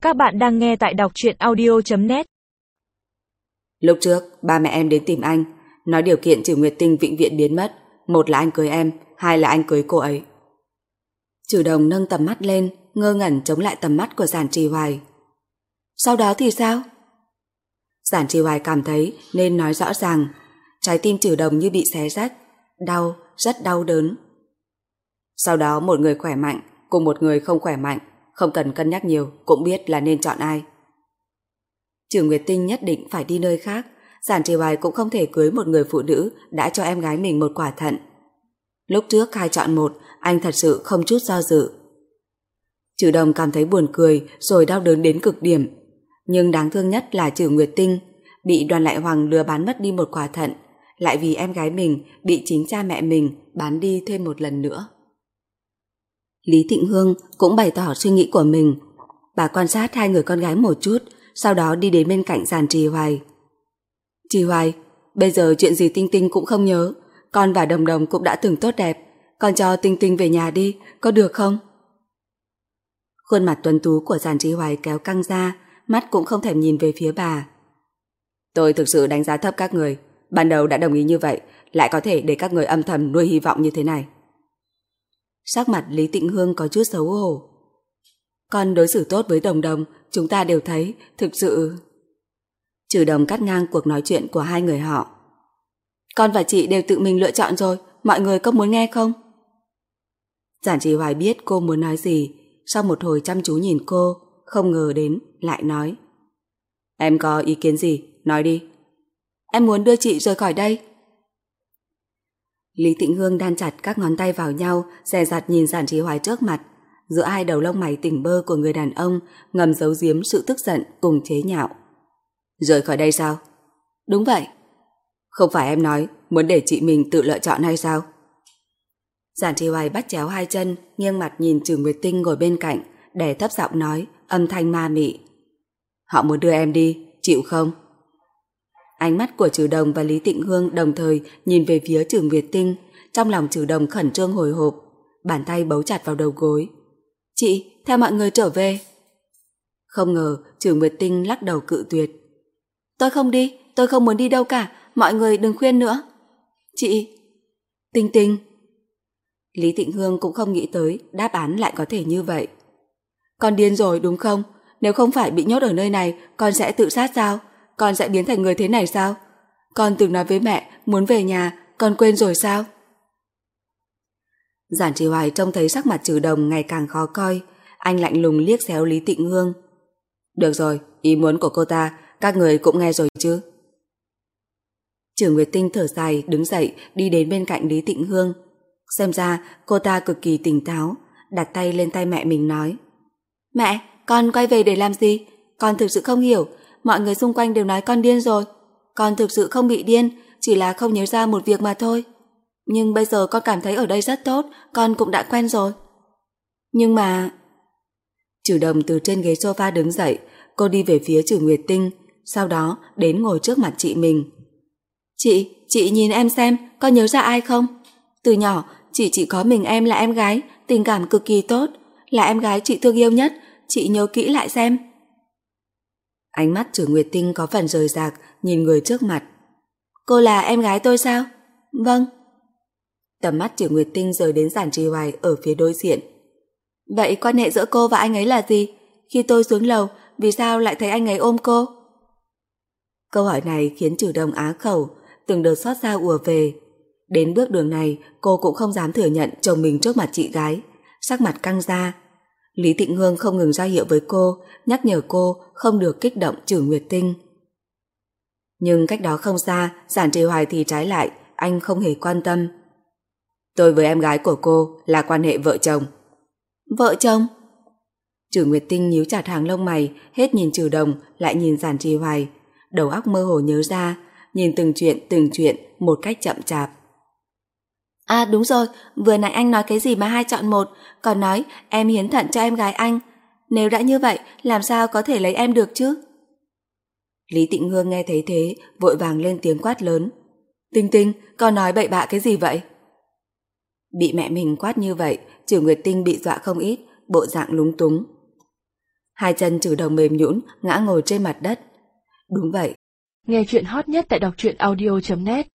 Các bạn đang nghe tại đọc truyện audio.net. Lúc trước, ba mẹ em đến tìm anh, nói điều kiện Trừ Nguyệt Tinh vĩnh viễn biến mất. Một là anh cưới em, hai là anh cưới cô ấy. Trừ Đồng nâng tầm mắt lên, ngơ ngẩn chống lại tầm mắt của Giản Trì Hoài. Sau đó thì sao? Giản Trì Hoài cảm thấy nên nói rõ ràng. Trái tim Trừ Đồng như bị xé rách, đau, rất đau đớn. Sau đó một người khỏe mạnh cùng một người không khỏe mạnh, không cần cân nhắc nhiều cũng biết là nên chọn ai. Trừ Nguyệt Tinh nhất định phải đi nơi khác. Giản Trì Hoài cũng không thể cưới một người phụ nữ đã cho em gái mình một quả thận. Lúc trước hai chọn một, anh thật sự không chút do dự. Trừ Đồng cảm thấy buồn cười rồi đau đớn đến cực điểm. Nhưng đáng thương nhất là Trừ Nguyệt Tinh bị Đoàn Lại Hoàng lừa bán mất đi một quả thận, lại vì em gái mình bị chính cha mẹ mình bán đi thêm một lần nữa. Lý Thịnh Hương cũng bày tỏ suy nghĩ của mình. Bà quan sát hai người con gái một chút, sau đó đi đến bên cạnh Giản Trì Hoài. Trì Hoài, bây giờ chuyện gì Tinh Tinh cũng không nhớ. Con và Đồng Đồng cũng đã từng tốt đẹp. Con cho Tinh Tinh về nhà đi, có được không? Khuôn mặt tuấn tú của Giản Trì Hoài kéo căng ra, mắt cũng không thèm nhìn về phía bà. Tôi thực sự đánh giá thấp các người. Ban đầu đã đồng ý như vậy, lại có thể để các người âm thầm nuôi hy vọng như thế này. Sắc mặt Lý Tịnh Hương có chút xấu hổ. Con đối xử tốt với Đồng Đồng, chúng ta đều thấy, thực sự... Trừ Đồng cắt ngang cuộc nói chuyện của hai người họ. Con và chị đều tự mình lựa chọn rồi, mọi người có muốn nghe không? Giản Trì Hoài biết cô muốn nói gì, sau một hồi chăm chú nhìn cô, không ngờ đến, lại nói. Em có ý kiến gì? Nói đi. Em muốn đưa chị rời khỏi đây. Lý Tịnh Hương đan chặt các ngón tay vào nhau, dè dặt nhìn Giản Trì Hoài trước mặt. Giữa hai đầu lông mày tỉnh bơ của người đàn ông ngầm giấu giếm sự tức giận cùng chế nhạo. Rời khỏi đây sao? Đúng vậy. Không phải em nói muốn để chị mình tự lựa chọn hay sao? Giản Trì Hoài bắt chéo hai chân, nghiêng mặt nhìn Trừ Nguyệt Tinh ngồi bên cạnh, đè thấp giọng nói, âm thanh ma mị. Họ muốn đưa em đi, chịu không? Ánh mắt của Trừ Đồng và Lý Tịnh Hương đồng thời nhìn về phía Trừ Nguyệt Tinh, trong lòng Trừ Đồng khẩn trương hồi hộp, bàn tay bấu chặt vào đầu gối. Chị, theo mọi người trở về. Không ngờ Trừ Nguyệt Tinh lắc đầu cự tuyệt. Tôi không đi, tôi không muốn đi đâu cả, mọi người đừng khuyên nữa. Chị... Tinh Tinh... Lý Tịnh Hương cũng không nghĩ tới đáp án lại có thể như vậy. Con điên rồi đúng không? Nếu không phải bị nhốt ở nơi này, con sẽ tự sát sao? Con sẽ biến thành người thế này sao? Con từng nói với mẹ muốn về nhà, con quên rồi sao? Giản Trì Hoài trông thấy sắc mặt Trừ Đồng ngày càng khó coi, anh lạnh lùng liếc xéo Lý Tịnh Hương. Được rồi, ý muốn của cô ta các người cũng nghe rồi chứ? Trừ Nguyệt Tinh thở dài đứng dậy đi đến bên cạnh Lý Tịnh Hương. Xem ra cô ta cực kỳ tỉnh táo, đặt tay lên tay mẹ mình nói. Mẹ, con quay về để làm gì? Con thực sự không hiểu, mọi người xung quanh đều nói con điên rồi. Con thực sự không bị điên, chỉ là không nhớ ra một việc mà thôi. Nhưng bây giờ con cảm thấy ở đây rất tốt, con cũng đã quen rồi. Nhưng mà... Trừ Đồng từ trên ghế sofa đứng dậy, cô đi về phía Trừ Nguyệt Tinh, sau đó đến ngồi trước mặt chị mình. Chị nhìn em xem, có nhớ ra ai không? Từ nhỏ, chị chỉ có mình em là em gái, tình cảm cực kỳ tốt, là em gái chị thương yêu nhất, chị nhớ kỹ lại xem. Ánh mắt Trừ Nguyệt Tinh có phần rời rạc, nhìn người trước mặt. Cô là em gái tôi sao? Vâng. Tầm mắt Trừ Nguyệt Tinh rời đến Giản Trì Hoài ở phía đối diện. Vậy quan hệ giữa cô và anh ấy là gì? Khi tôi xuống lầu, vì sao lại thấy anh ấy ôm cô? Câu hỏi này khiến Trừ Đồng á khẩu, từng đợt xót xa ùa về. Đến bước đường này, cô cũng không dám thừa nhận chồng mình trước mặt chị gái, sắc mặt căng ra. Lý Tịnh Hương không ngừng ra hiệu với cô, nhắc nhở cô không được kích động Trừ Nguyệt Tinh. Nhưng cách đó không xa, Giản Trì Hoài thì trái lại, anh không hề quan tâm. Tôi với em gái của cô là quan hệ vợ chồng. Vợ chồng? Trừ Nguyệt Tinh nhíu chặt hàng lông mày, hết nhìn Trừ Đồng, lại nhìn Giản Trì Hoài. Đầu óc mơ hồ nhớ ra, nhìn từng chuyện một cách chậm chạp. À đúng rồi, vừa nãy anh nói cái gì mà 2 chọn 1, còn nói em hiến thận cho em gái anh. Nếu đã như vậy, làm sao có thể lấy em được chứ? Lý Tịnh Hương nghe thấy thế, vội vàng lên tiếng quát lớn. Tinh Tinh, con nói bậy bạ cái gì vậy? Bị mẹ mình quát như vậy, Trừ Nguyệt Tinh bị dọa không ít, bộ dạng lúng túng. Hai chân Trừ Đồng mềm nhũn ngã ngồi trên mặt đất. Đúng vậy. Nghe chuyện hot nhất tại đọc truyện audio.net